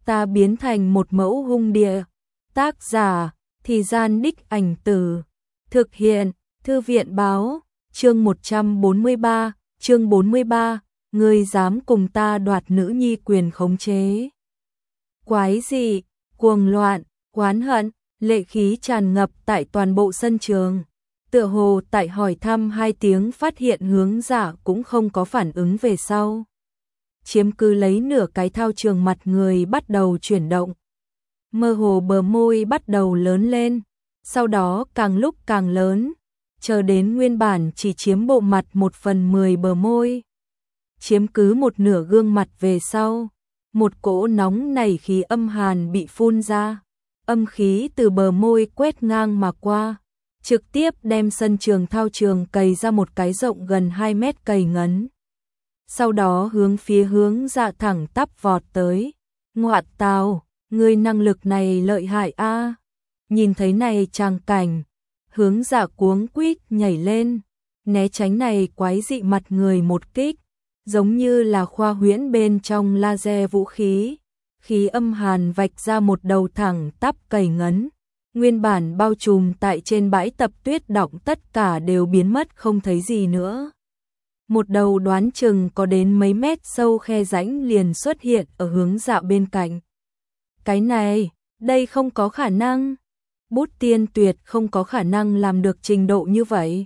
ta biến thành một mẫu hung địa. Tác giả, Thì Gian Đích Ảnh Từ. Thực hiện, Thư viện Báo. Chương 143, chương 43, ngươi dám cùng ta đoạt nữ nhi quyền khống chế. Quái dị, cuồng loạn, oán hận, lệ khí tràn ngập tại toàn bộ sân trường. Tựa hồ tại hỏi thăm 2 tiếng phát hiện Hướng Dạ cũng không có phản ứng về sau. Chiếm cứ lấy nửa cái thao trường, mặt người bắt đầu chuyển động. Mơ hồ bờ môi bắt đầu lớn lên, sau đó càng lúc càng lớn, chờ đến nguyên bản chỉ chiếm bộ mặt 1/10 bờ môi. Chiếm cứ một nửa gương mặt về sau, một cỗ nóng nảy khí âm hàn bị phun ra, âm khí từ bờ môi quét ngang mà qua, trực tiếp đem sân trường thao trường cày ra một cái rộng gần 2 mét cày ngấn. Sau đó hướng phía Hướng Dạ thẳng tắp vọt tới. Ngoạn tào, người năng lực này lợi hại a. Nhìn thấy này tràng cảnh, Hướng Dạ cuống quýt nhảy lên, né tránh này quái dị mặt người một kích, giống như là khoa huyễn bên trong laser vũ khí, khí âm hàn vạch ra một đầu thẳng tắp cày ngấn, nguyên bản bao trùm tại trên bãi tập tuyết động tất cả đều biến mất không thấy gì nữa. Một đầu đoán chừng có đến mấy mét sâu khe rãnh liền xuất hiện ở Hướng Dạ bên cạnh. Cái này, đây không có khả năng. Bút Tiên tuyệt không có khả năng làm được trình độ như vậy.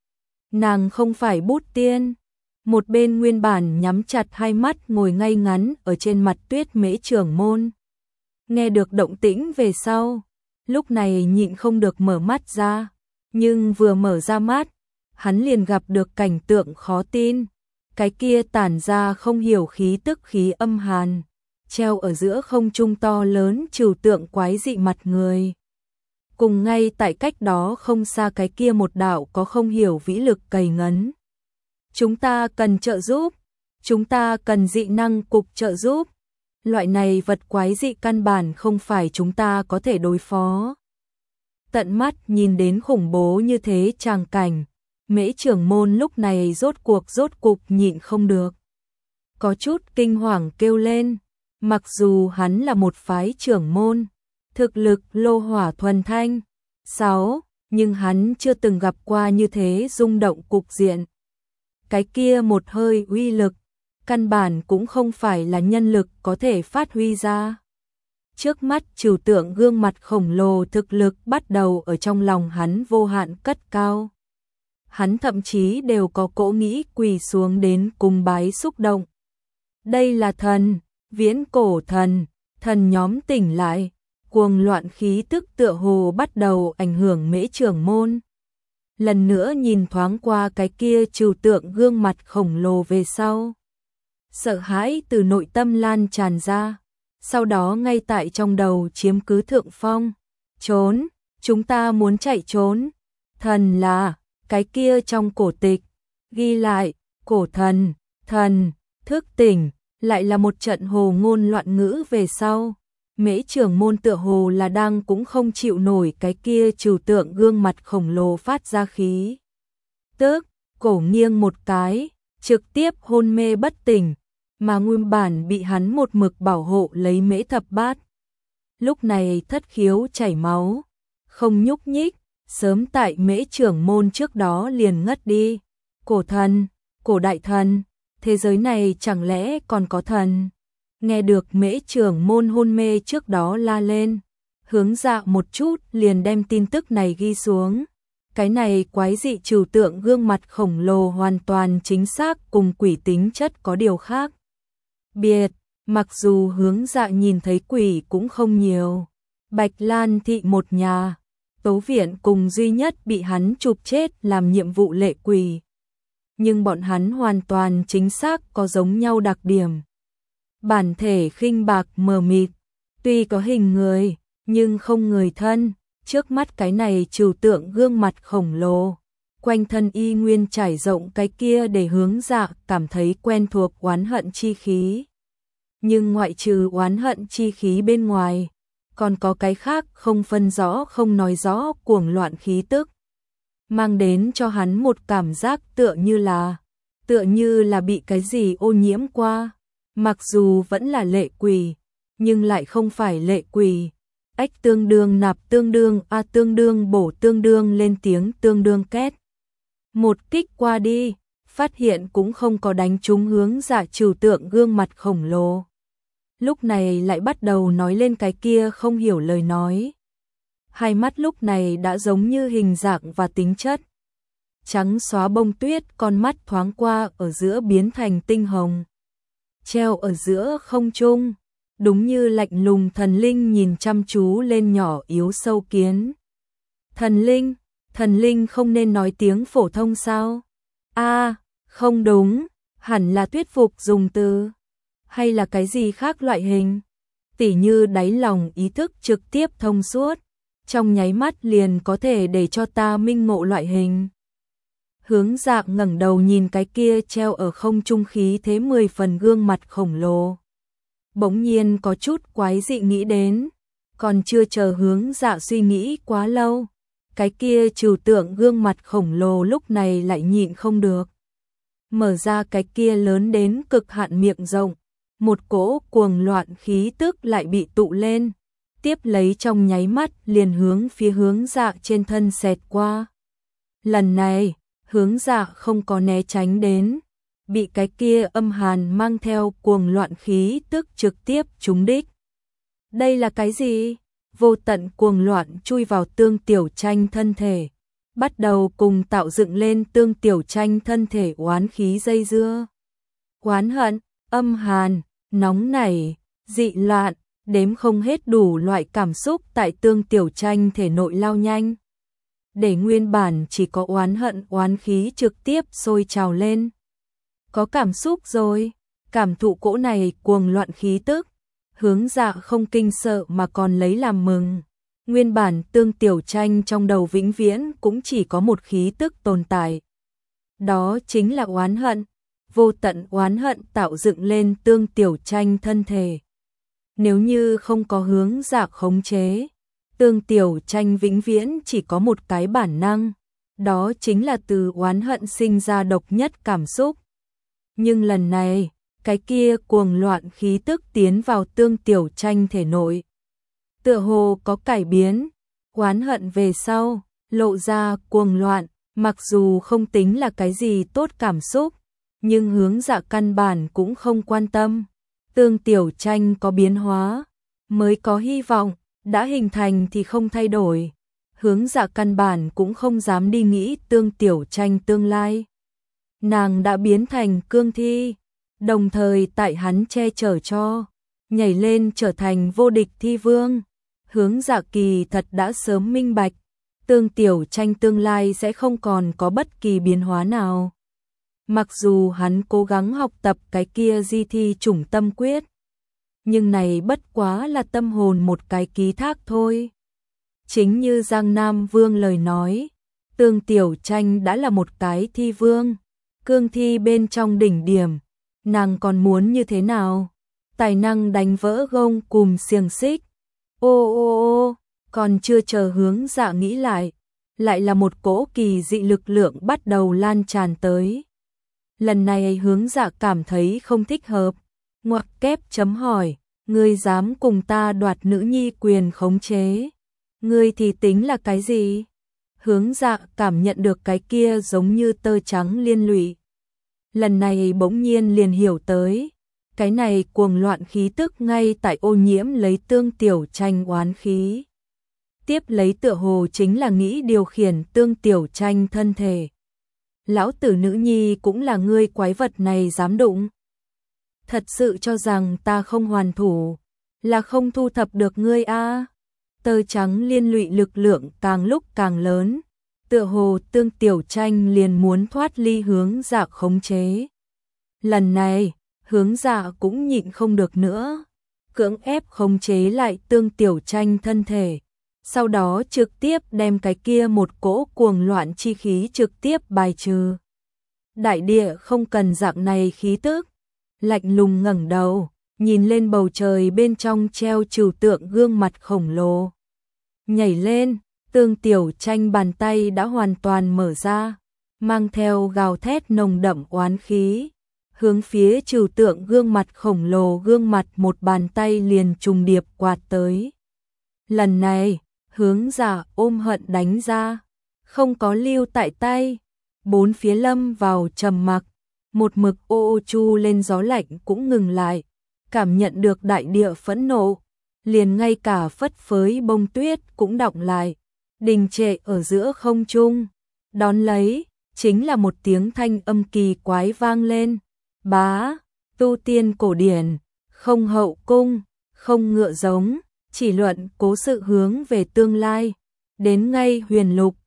Nàng không phải Bút Tiên. Một bên nguyên bản nhắm chặt hai mắt ngồi ngay ngắn ở trên mặt tuyết Mễ trưởng môn. Nghe được động tĩnh về sau, lúc này nhịn không được mở mắt ra, nhưng vừa mở ra mắt, hắn liền gặp được cảnh tượng khó tin. Cái kia tản ra không hiểu khí tức khí âm hàn, treo ở giữa không trung to lớn trừu tượng quái dị mặt người. Cùng ngay tại cách đó không xa cái kia một đạo có không hiểu vĩ lực cày ngấn. Chúng ta cần trợ giúp, chúng ta cần dị năng cục trợ giúp. Loại này vật quái dị căn bản không phải chúng ta có thể đối phó. Tận mắt nhìn đến khủng bố như thế tràng cảnh, Mễ trưởng môn lúc này rốt cục nhịn không được. Có chút kinh hoàng kêu lên, mặc dù hắn là một phái trưởng môn, thực lực lô hỏa thuần thanh, 6, nhưng hắn chưa từng gặp qua như thế rung động cục diện. Cái kia một hơi uy lực, căn bản cũng không phải là nhân lực có thể phát huy ra. Trước mắt trừu tượng gương mặt khổng lồ thực lực bắt đầu ở trong lòng hắn vô hạn cất cao. Hắn thậm chí đều có cỗ nghĩ quỳ xuống đến cung bái xúc động. Đây là thần, viễn cổ thần, thần nhóm tỉnh lại, cuồng loạn khí tức tựa hồ bắt đầu ảnh hưởng Mễ trưởng môn. Lần nữa nhìn thoáng qua cái kia trừu tượng gương mặt khổng lồ về sau. Sợ hãi từ nội tâm lan tràn ra, sau đó ngay tại trong đầu chiếm cứ thượng phong. Trốn, chúng ta muốn chạy trốn. Thần là, cái kia trong cổ tịch, ghi lại, cổ thần, thần, thức tỉnh, lại là một trận hồ ngôn loạn ngữ về sau. Mễ trưởng môn tựa hồ là đang cũng không chịu nổi cái kia trừu tượng gương mặt khổng lồ phát ra khí. Tức, cổ nghiêng một cái, trực tiếp hôn mê bất tỉnh, mà nguyên bản bị hắn một mực bảo hộ lấy Mễ thập bát. Lúc này thất khiếu chảy máu, không nhúc nhích, sớm tại Mễ trưởng môn trước đó liền ngất đi. Cổ thần, cổ đại thần, thế giới này chẳng lẽ còn có thần? Nghe được Mễ trưởng môn hôn mê trước đó la lên, Hướng Dạ một chút liền đem tin tức này ghi xuống. Cái này quái dị trừu tượng gương mặt khổng lồ hoàn toàn chính xác cùng quỷ tính chất có điều khác biệt, mặc dù Hướng Dạ nhìn thấy quỷ cũng không nhiều. Bạch Lan thị một nhà, Tấu Viện cùng duy nhất bị hắn chụp chết làm nhiệm vụ lệ quỷ. Nhưng bọn hắn hoàn toàn chính xác có giống nhau đặc điểm. Bản thể khinh bạc mờ mịt, tuy có hình người, nhưng không người thân. Trước mắt cái này trừu tượng gương mặt khổng lồ, quanh thân y nguyên trải rộng cái kia để Hướng Dạ cảm thấy quen thuộc oán hận chi khí. Nhưng ngoại trừ oán hận chi khí bên ngoài, còn có cái khác không phân rõ không nói rõ cuồng loạn khí tức, mang đến cho hắn một cảm giác tựa như là bị cái gì ô nhiễm qua. Mặc dù vẫn là lệ quỷ, nhưng lại không phải lệ quỷ. Ách tương đương nạp tương đương a tương đương bổ tương đương lên tiếng tương đương két. Một kích qua đi, phát hiện cũng không có đánh trúng Hướng Dạ trừu tượng gương mặt khổng lồ. Lúc này lại bắt đầu nói lên cái kia không hiểu lời nói. Hai mắt lúc này đã giống như hình dạng và tính chất. Trắng xóa bông tuyết, con mắt thoáng qua ở giữa biến thành tinh hồng. Treo ở giữa không trung, đúng như lạnh lùng thần linh nhìn chăm chú lên nhỏ yếu sâu kiến. Thần linh không nên nói tiếng phổ thông sao? Không đúng, hẳn là thuyết phục dùng từ. Hay là cái gì khác loại hình? Tỉ như đáy lòng ý thức trực tiếp thông suốt, trong nháy mắt liền có thể để cho ta minh ngộ loại hình. Hướng Dạ ngẩng đầu nhìn cái kia treo ở không trung khí thế 10 phần gương mặt khổng lồ. Bỗng nhiên có chút quái dị nghĩ đến, còn chưa chờ Hướng Dạ suy nghĩ quá lâu, cái kia trừu tượng gương mặt khổng lồ lúc này lại nhịn không được. Mở ra cái kia lớn đến cực hạn miệng rộng, một cỗ cuồng loạn khí tức lại bị tụ lên, tiếp lấy trong nháy mắt liền hướng phía Hướng Dạ trên thân xẹt qua. Lần này, Hướng Dạ không có né tránh đến, bị cái kia âm hàn mang theo cuồng loạn khí tức trực tiếp trúng đích. Đây là cái gì? Vô tận cuồng loạn chui vào Tương Tiểu Tranh thân thể, bắt đầu cùng tạo dựng lên Tương Tiểu Tranh thân thể oán khí dây dưa. Oán hận, âm hàn, nóng nảy, dị loạn, đếm không hết đủ loại cảm xúc tại Tương Tiểu Tranh thể nội lao nhanh. Để nguyên bản chỉ có oán hận oán khí trực tiếp sôi trào lên. Có cảm xúc rồi, cảm thụ cỗ này cuồng loạn khí tức. Hướng Dạ không kinh sợ mà còn lấy làm mừng. Nguyên bản Tương Tiểu Tranh trong đầu vĩnh viễn cũng chỉ có một khí tức tồn tại. Đó chính là oán hận. Vô tận oán hận tạo dựng lên Tương Tiểu Tranh thân thể. Nếu như không có Hướng Dạ khống chế, Tương Tiểu Tranh vĩnh viễn chỉ có một cái bản năng, đó chính là từ oán hận sinh ra độc nhất cảm xúc. Nhưng lần này, cái kia cuồng loạn khí tức tiến vào Tương Tiểu Tranh thể nội. Tựa hồ có cải biến, oán hận về sau, lộ ra cuồng loạn, mặc dù không tính là cái gì tốt cảm xúc, nhưng Hướng Dạ căn bản cũng không quan tâm. Tương Tiểu Tranh có biến hóa, mới có hy vọng, đã hình thành thì không thay đổi. Hướng Dạ căn bản cũng không dám đi nghĩ Tương Tiểu Tranh tương lai. Nàng đã biến thành cương thi, đồng thời tại hắn che chở cho, nhảy lên trở thành vô địch thi vương. Hướng Dạ kỳ thật đã sớm minh bạch, Tương Tiểu Tranh tương lai sẽ không còn có bất kỳ biến hóa nào. Mặc dù hắn cố gắng học tập cái kia di thi chủng tâm quyết, nhưng này bất quá là tâm hồn một cái ký thác thôi. Chính như Giang Nam Vương lời nói, Tương Tiểu Tranh đã là một cái thi vương, cương thi bên trong đỉnh điểm, nàng còn muốn như thế nào? Tài năng đánh vỡ gông cùm xiềng xích. Ô, còn chưa chờ Hướng Dạ nghĩ lại là một cỗ kỳ dị lực lượng bắt đầu lan tràn tới. Lần này Hướng Dạ cảm thấy không thích hợp, ngoặc kép chấm hỏi, ngươi dám cùng ta đoạt nữ nhi quyền khống chế? Ngươi thì tính là cái gì? Hướng Dạ cảm nhận được cái kia giống như tơ trắng liên lụy. Lần này bỗng nhiên liền hiểu tới, cái này cuồng loạn khí tức ngay tại ô nhiễm lấy Tương Tiểu Tranh oán khí. Tiếp lấy tựa hồ chính là nghĩ điều khiển Tương Tiểu Tranh thân thể. Lão tử nữ nhi cũng là ngươi quái vật này dám đụng. Thật sự cho rằng ta không hoàn thủ, là không thu thập được ngươi a? Tơ trắng liên lụy lực lượng càng lúc càng lớn, tựa hồ Tương Tiểu Tranh liền muốn thoát ly Hướng Dạ khống chế. Lần này, Hướng Dạ cũng nhịn không được nữa, cưỡng ép khống chế lại Tương Tiểu Tranh thân thể, sau đó trực tiếp đem cái kia một cỗ cuồng loạn chi khí trực tiếp bài trừ. Đại địa không cần dạng này khí tức, lạnh lùng ngẩng đầu, nhìn lên bầu trời bên trong treo trừu tượng gương mặt khổng lồ. Nhảy lên, Tương Tiểu Tranh bàn tay đã hoàn toàn mở ra, mang theo gào thét nồng đậm oán khí, hướng phía trừu tượng gương mặt khổng lồ gương mặt một bàn tay liền trùng điệp quạt tới. Lần này, hướng giả ôm hận đánh ra, không có lưu tại tay, bốn phía lâm vào trầm mặc, một mực ô ô chu lên gió lạnh cũng ngừng lại, cảm nhận được đại địa phẫn nộ, liền ngay cả phất phới bông tuyết cũng đọng lại, đình trệ ở giữa không trung, đón lấy, chính là một tiếng thanh âm kỳ quái vang lên, bá, tu tiên cổ điển, không hậu cung, không ngựa giống, chỉ luận cố sự hướng về tương lai, đến ngay huyền lục,